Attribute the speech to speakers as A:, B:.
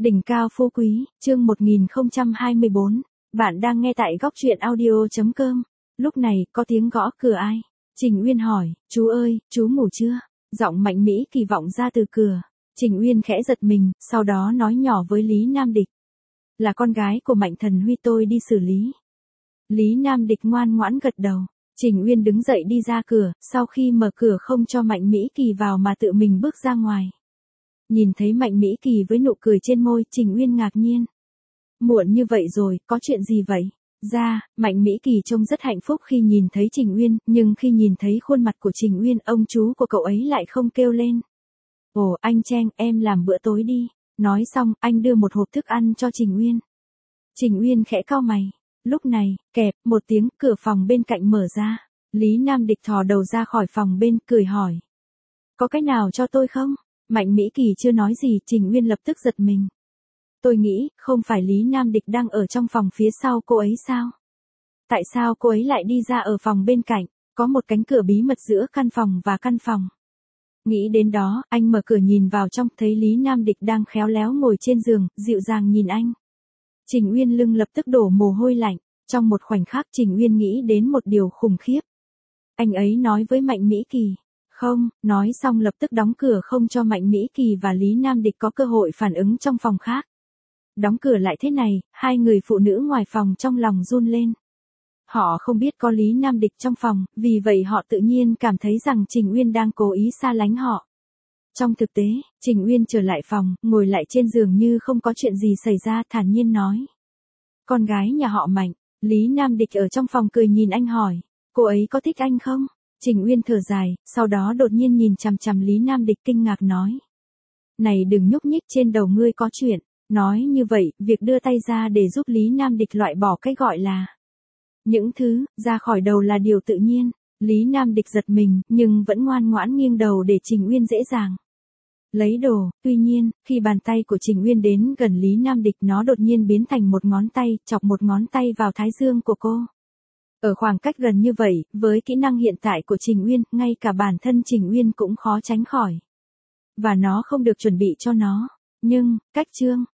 A: Đỉnh cao phú quý, chương 1024. Bạn đang nghe tại góc truyện audio.com. Lúc này, có tiếng gõ cửa ai? Trình Uyên hỏi, chú ơi, chú ngủ chưa? Giọng Mạnh Mỹ kỳ vọng ra từ cửa. Trình Uyên khẽ giật mình, sau đó nói nhỏ với Lý Nam Địch. Là con gái của Mạnh Thần Huy, tôi đi xử lý. Lý Nam Địch ngoan ngoãn gật đầu. Trình Uyên đứng dậy đi ra cửa, sau khi mở cửa không cho Mạnh Mỹ Kỳ vào mà tự mình bước ra ngoài. Nhìn thấy Mạnh Mỹ Kỳ với nụ cười trên môi, Trình Uyên ngạc nhiên. Muộn như vậy rồi, có chuyện gì vậy? Mạnh Mỹ Kỳ trông rất hạnh phúc khi nhìn thấy Trình Uyên, nhưng khi nhìn thấy khuôn mặt của Trình Uyên, ông chú của cậu ấy lại không kêu lên. Ồ, anh Trang, em làm bữa tối đi. Nói xong, anh đưa một hộp thức ăn cho Trình Uyên. Trình Uyên khẽ cau mày. Lúc này, kẹp, một tiếng, cửa phòng bên cạnh mở ra. Lý Nam Địch thò đầu ra khỏi phòng bên, cười hỏi. Có cái nào cho tôi không? Mạnh Mỹ Kỳ chưa nói gì, Trình Uyên lập tức giật mình. Tôi nghĩ, không phải Lý Nam Địch đang ở trong phòng phía sau cô ấy sao? Tại sao cô ấy lại đi ra ở phòng bên cạnh? Có một cánh cửa bí mật giữa căn phòng và căn phòng. Nghĩ đến đó, anh mở cửa nhìn vào trong, thấy Lý Nam Địch đang khéo léo ngồi trên giường, dịu dàng nhìn anh. Trình Uyên lưng lập tức đổ mồ hôi lạnh. Trong một khoảnh khắc, Trình Uyên nghĩ đến một điều khủng khiếp. Anh ấy nói với Mạnh Mỹ Kỳ. Không, nói xong lập tức đóng cửa không cho Mạnh Mỹ Kỳ và Lý Nam Địch có cơ hội phản ứng trong phòng khác. Đóng cửa lại thế này, hai người phụ nữ ngoài phòng trong lòng run lên. Họ không biết có Lý Nam Địch trong phòng, vì vậy họ tự nhiên cảm thấy rằng Trình Uyên đang cố ý xa lánh họ. Trong thực tế, Trình Uyên trở lại phòng, ngồi lại trên giường như không có chuyện gì xảy ra, thản nhiên nói. Con gái nhà họ Mạnh. Lý Nam Địch ở trong phòng cười nhìn anh hỏi. Cô ấy có thích anh không? Trình Uyên thở dài, sau đó đột nhiên nhìn chằm chằm Lý Nam Địch kinh ngạc nói. Này đừng nhúc nhích, trên đầu ngươi có chuyện. Nói như vậy, việc đưa tay ra để giúp Lý Nam Địch loại bỏ cái gọi là những thứ ra khỏi đầu là điều tự nhiên. Lý Nam Địch giật mình, nhưng vẫn ngoan ngoãn nghiêng đầu để Trình Uyên dễ dàng lấy đồ. Tuy nhiên, khi bàn tay của Trình Uyên đến gần Lý Nam Địch, nó đột nhiên biến thành một ngón tay, chọc một ngón tay vào thái dương của cô. Ở khoảng cách gần như vậy, với kỹ năng hiện tại của Trình Uyên, ngay cả bản thân Trình Uyên cũng khó tránh khỏi. Và nó không được chuẩn bị cho nó. Nhưng, cách chương,